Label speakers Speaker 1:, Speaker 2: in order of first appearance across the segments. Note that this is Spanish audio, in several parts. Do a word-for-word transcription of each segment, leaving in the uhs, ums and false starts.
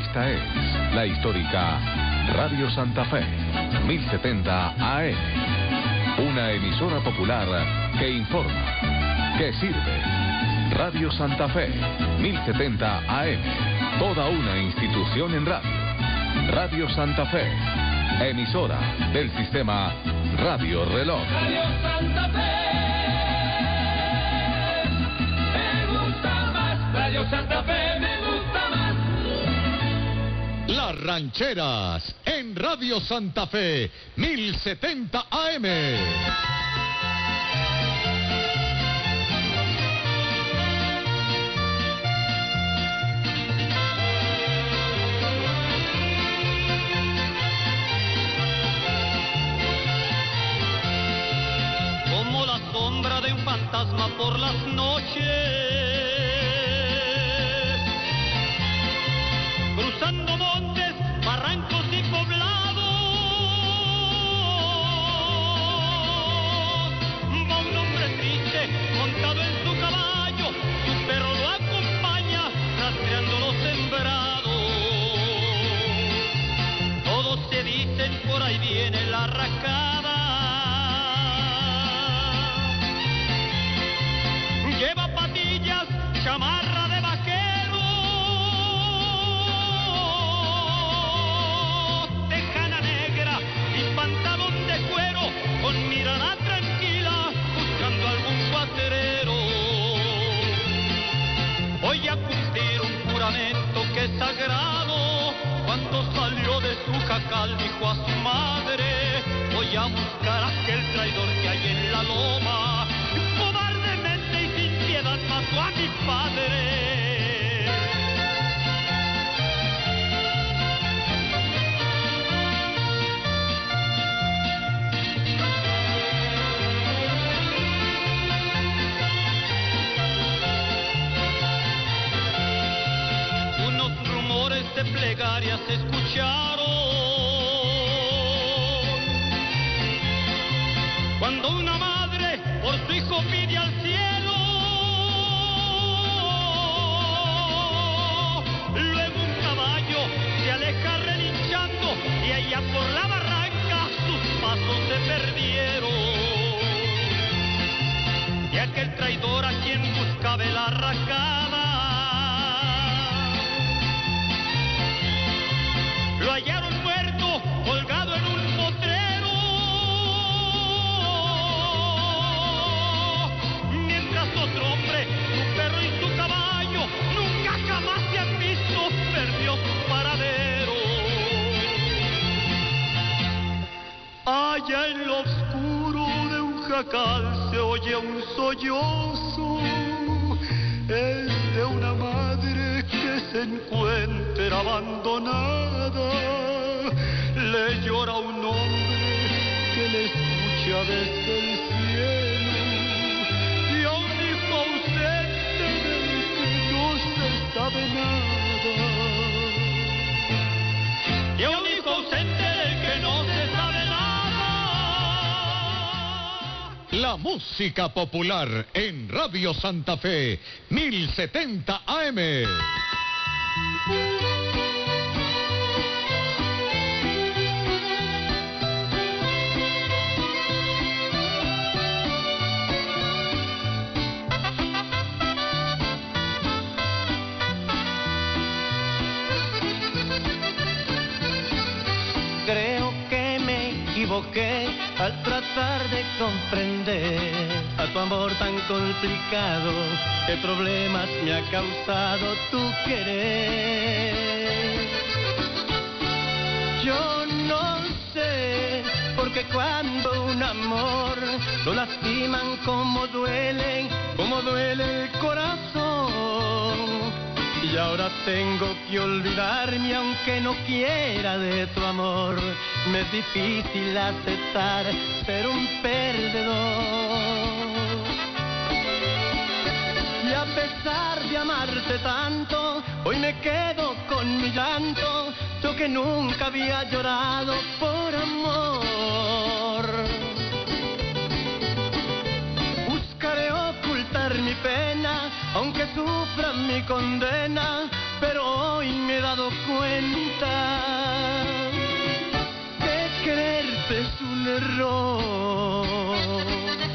Speaker 1: Esta es la histórica Radio Santa Fe, mil setenta A M. Una emisora popular que informa, que sirve. Radio Santa Fe, mil setenta A M. Toda una institución en radio. Radio Santa Fe, emisora del sistema Radio Reloj.
Speaker 2: Radio Santa Fe, me gusta más. Radio Santa Fe, me gusta más.
Speaker 3: Las rancheras en Radio Santa Fe, mil setenta A M.
Speaker 4: Como la sombra de un fantasma por las noches, cruzando montes, barrancos y poblados, va un hombre triste montado en su caballo, su perro lo acompaña rastreando los sembrados. Todos se dicen por ahí viene la racada, lleva patillas, chamarra de vaquero, tejana negra y pantalón de cuero, con mirada tranquila, buscando algún cuatrero. Voy a cumplir un juramento que es sagrado. Cuando salió de su jacal dijo a su madre: voy a buscar a aquel traidor que hay en la loma. Cobardemente y sin piedad mató a mi padre. Unos rumores de plegarias se escucharon cuando una madre por su hijo pide al cielo. Luego un caballo se aleja relinchando y allá por la barranca sus pasos se perdieron. Y aquel traidor a quien buscaba la racada lo hallaron muerto, colgado en un potrero. Mientras otro hombre, su perro y su caballo, nunca jamás se han visto, perdió su paradero. Allá en lo oscuro de un jacal se oye un sollozo. Es de una madre que se encuentra abandonada. Le llora un hombre que le escucha desde el cielo. Y a un hijo ausente del que no se sabe nada. Y a un hijo ausente del que no se sabe nada.
Speaker 3: La música popular en Radio Santa Fe, mil setenta A M.
Speaker 4: Creo que me equivoqué al tratar de comprender a tu amor tan complicado, qué problemas me ha causado tu querer. Yo no sé, porque cuando un amor lo lastiman, como duelen, como duele el corazón. Y ahora tengo que olvidarme aunque no quiera de tu amor. Me es difícil aceptar ser un perdedor. Y a pesar de amarte tanto, hoy me quedo con mi llanto. Yo que nunca había llorado por amor. Buscaré ocultar mi pena, aunque sufra mi condena, pero hoy me he dado cuenta
Speaker 5: error.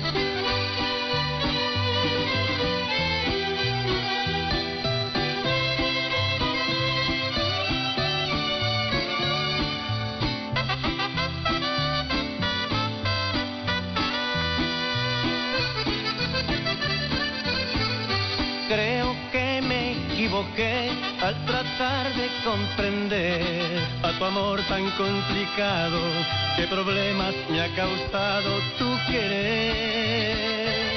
Speaker 5: Creo que me equivoqué al tratar de comprender a tu amor tan complicado, qué problemas me ha causado tu querer.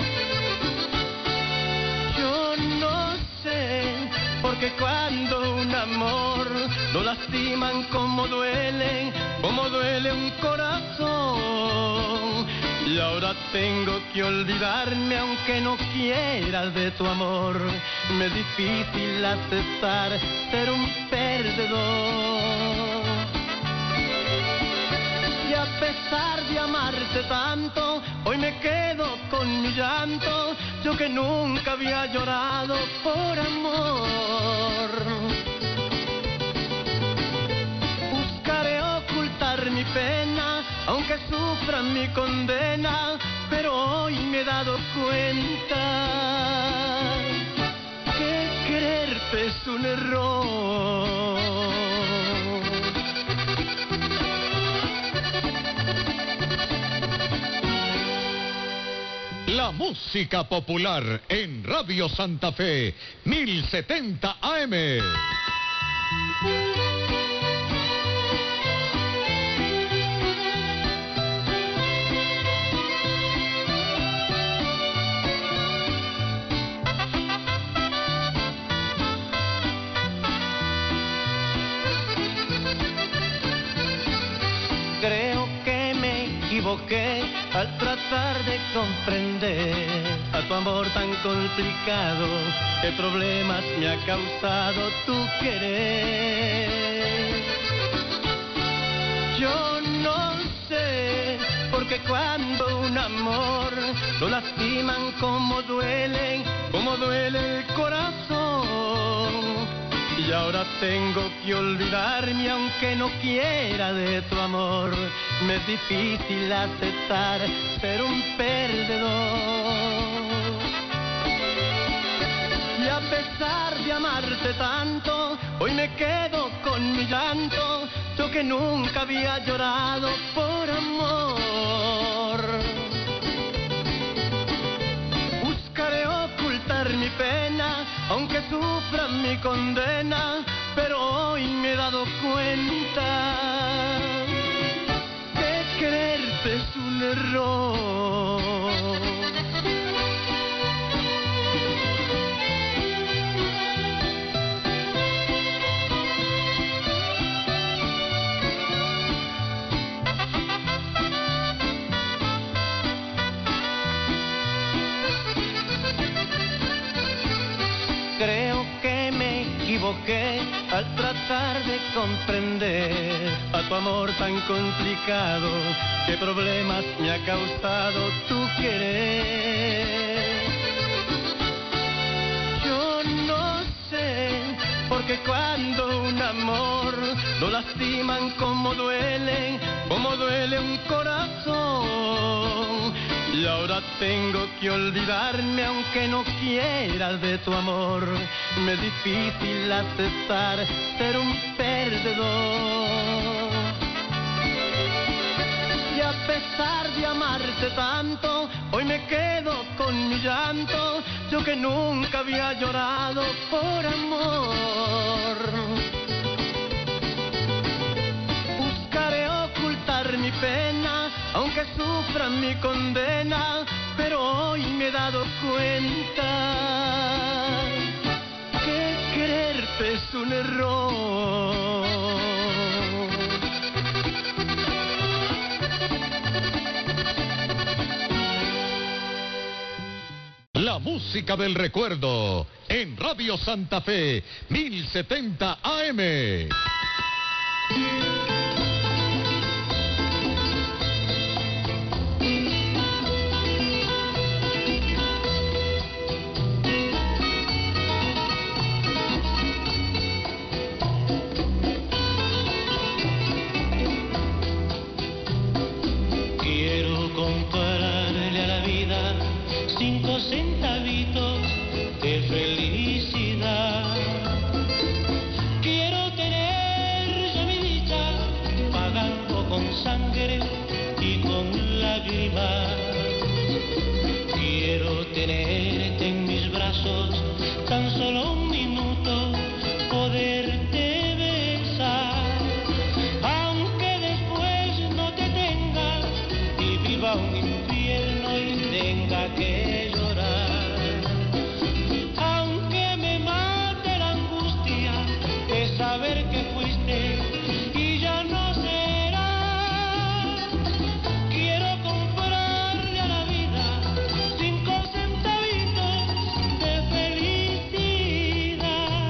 Speaker 5: Yo no sé, porque cuando un amor lo lastiman, como duele, como duele un corazón. Y ahora tengo que olvidarme aunque no quiera de tu amor. Me es difícil aceptar ser un perdedor. Y a pesar de amarte tanto, hoy me quedo con mi llanto. Yo que nunca había llorado por amor. Buscaré ocultar mi pena, aunque sufra mi condena, pero hoy me he dado cuenta que quererte es un error.
Speaker 3: La música popular en Radio Santa Fe, mil setenta A M.
Speaker 5: Creo que me equivoqué al tratar de comprender a tu amor tan complicado, qué problemas me ha causado tu querer. Yo no sé, porque cuando un amor lo lastiman, como duele, como duele el corazón. Y ahora tengo que olvidarme aunque no quiera de tu amor. Me es difícil aceptar ser un perdedor. Y a pesar de amarte tanto, hoy me quedo con mi llanto. Yo que nunca había llorado por amor. Buscaré ocultar mi pena, aunque sufra mi condena, pero hoy me he dado cuenta que quererte es un error. Creo que me equivoqué al tratar de comprender a tu amor tan complicado, qué problemas me ha causado tu querer. Yo no sé, porque cuando un amor lo lastiman, como duele, como duele un corazón. Y ahora tengo que olvidarme aunque no quiera de tu amor. Me es difícil aceptar ser un perdedor. Y a pesar de amarte tanto, hoy me quedo con mi llanto. Yo que nunca había llorado por amor. Buscaré ocultar mi pena, aunque sufra mi condena, pero hoy me he dado cuenta que quererte es un error.
Speaker 3: La música del recuerdo en Radio Santa Fe, mil setenta A M.
Speaker 5: saber que fuiste y ya no será. Quiero comprarle a la vida cinco centavitos de felicidad.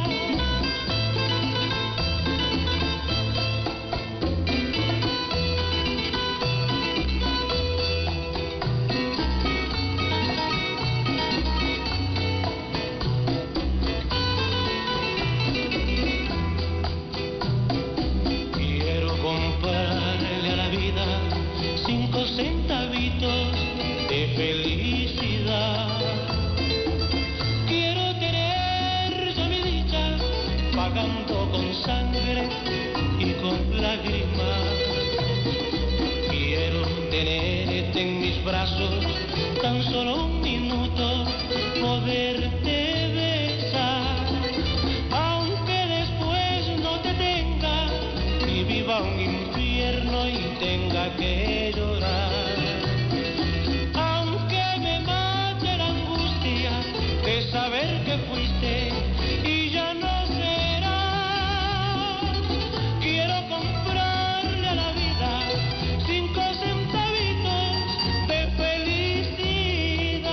Speaker 5: Quiero comprarle a la vida cinco centavitos de felicidad. Quiero tener yo mi dicha pagando con sangre y con lágrimas. Quiero tenerte en mis brazos tan solo un minuto, poderte besar, aunque después no te tenga y viva un infierno y tenga que llorar. Aunque me mate la angustia de saber que fuiste y ya no será. Quiero comprarle a la vida cinco centavitos de felicidad.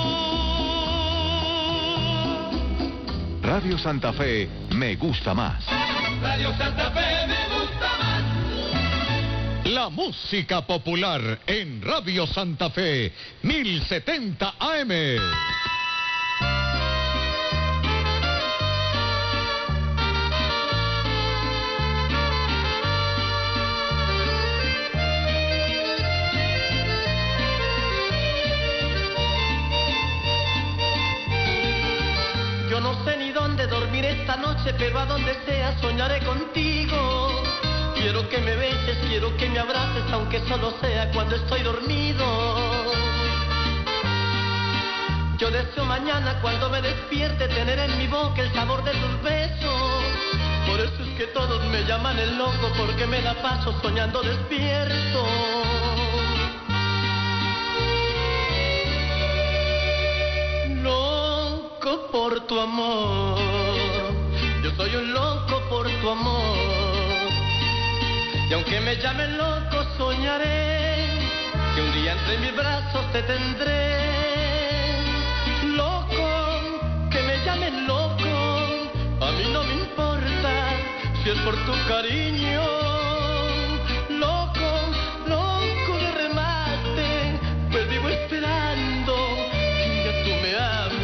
Speaker 1: Radio Santa Fe me gusta más.
Speaker 2: Radio Santa Fe me gusta más.
Speaker 3: La música popular en Radio Santa Fe, mil setenta A M.
Speaker 5: Yo no sé ni dónde dormir esta noche, pero a donde sea soñaré contigo. Quiero que me beses, quiero que me abraces, aunque solo sea cuando estoy dormido. Yo deseo mañana cuando me despierte tener en mi boca el sabor de tus besos. Por eso es que todos me llaman el loco, porque me la paso soñando despierto. Loco por tu amor, yo soy un loco por tu amor. Y aunque me llamen loco, soñaré que un día entre mis brazos te tendré. Loco, que me llamen loco, a mí no me importa si es por tu cariño. Loco, loco de remate, pues vivo esperando que un día tú me ames.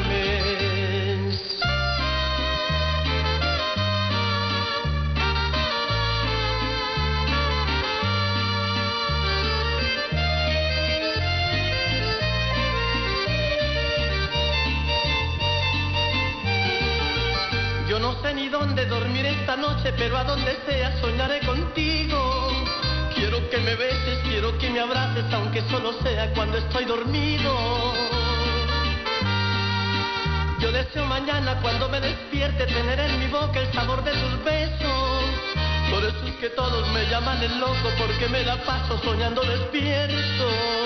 Speaker 5: Yo no sé ni dónde dormir esta noche, pero a donde sea soñaré contigo. Quiero que me beses, quiero que me abraces, aunque solo sea cuando estoy dormido. Yo deseo mañana cuando me despierte tener en mi boca el sabor de tus besos. Por eso es que todos me llaman el loco, porque me la paso soñando despierto.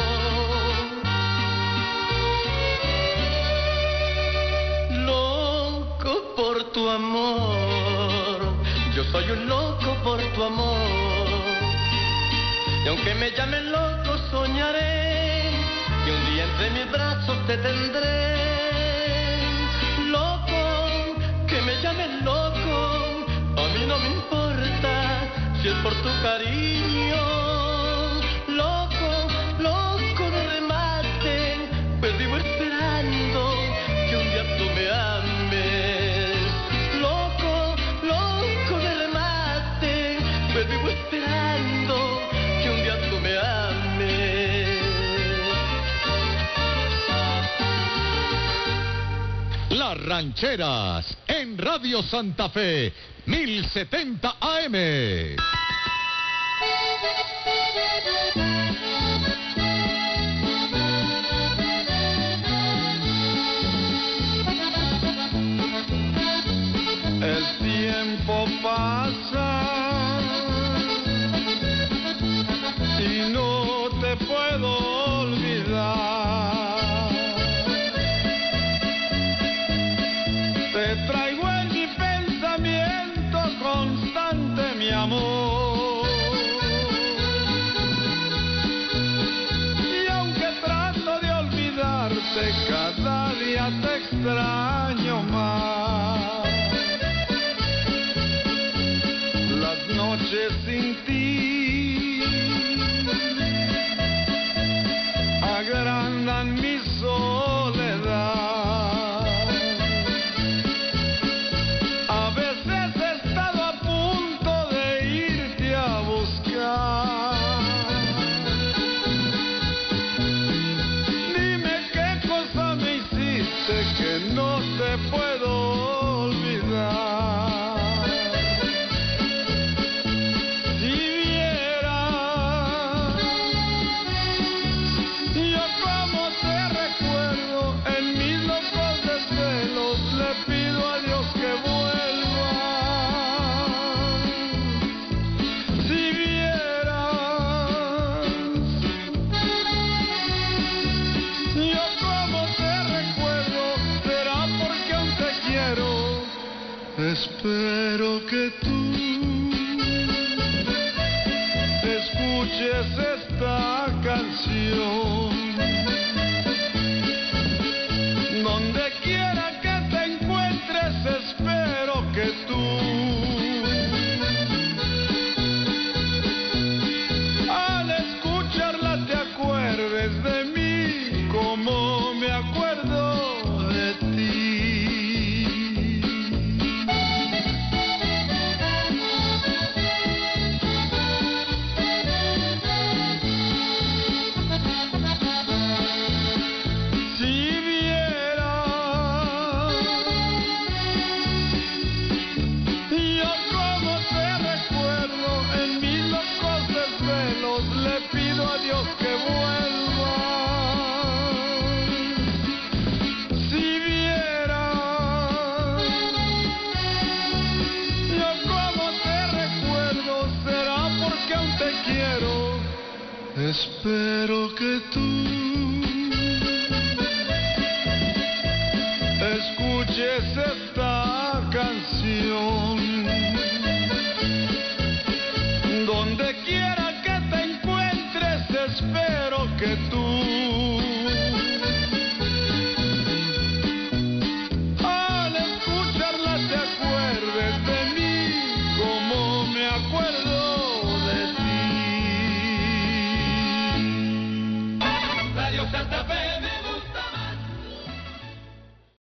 Speaker 5: Loco por tu amor, yo soy un loco por tu amor. Y aunque me llamen loco, soñaré que un día entre mis brazos te tendré. Loco, que me llamen loco, a mí no me importa si es por tu cariño. Loco, loco de remate, pues vivo esperando que un día tú me ames. Loco, loco de remate, pues vivo esperando que un día tú me ames.
Speaker 3: Las rancheras en Radio Santa Fe, mil setenta A M.
Speaker 4: El tiempo pasa y no te puedo olvidar. Te traigo en mi pensamiento constante amor. Y aunque trato de olvidarte, cada día te extraño más. Las noches sin ti agrandan mi soledad. A veces he estado a punto de irte a buscar. Dime qué cosa me hiciste que no te puedo olvidar. Si vieras yo como te recuerdo en mis locos desvelos, le pido a Dios que vuelva. Si vieras yo como te recuerdo, será porque aún te quiero. Espero que tú escuches esta canción. Donde quiera que te encuentres, espero que tú al escucharla te acuerdes de mí como me acuerdo de ti. Si vieras yo como te recuerdo en mis locos desvelos, le pido a Dios que vuelva. Si vieras yo como te recuerdo, será porque aún te quiero. Espero que tú escuches esta canción. Donde quiera que te encuentres, espero que tú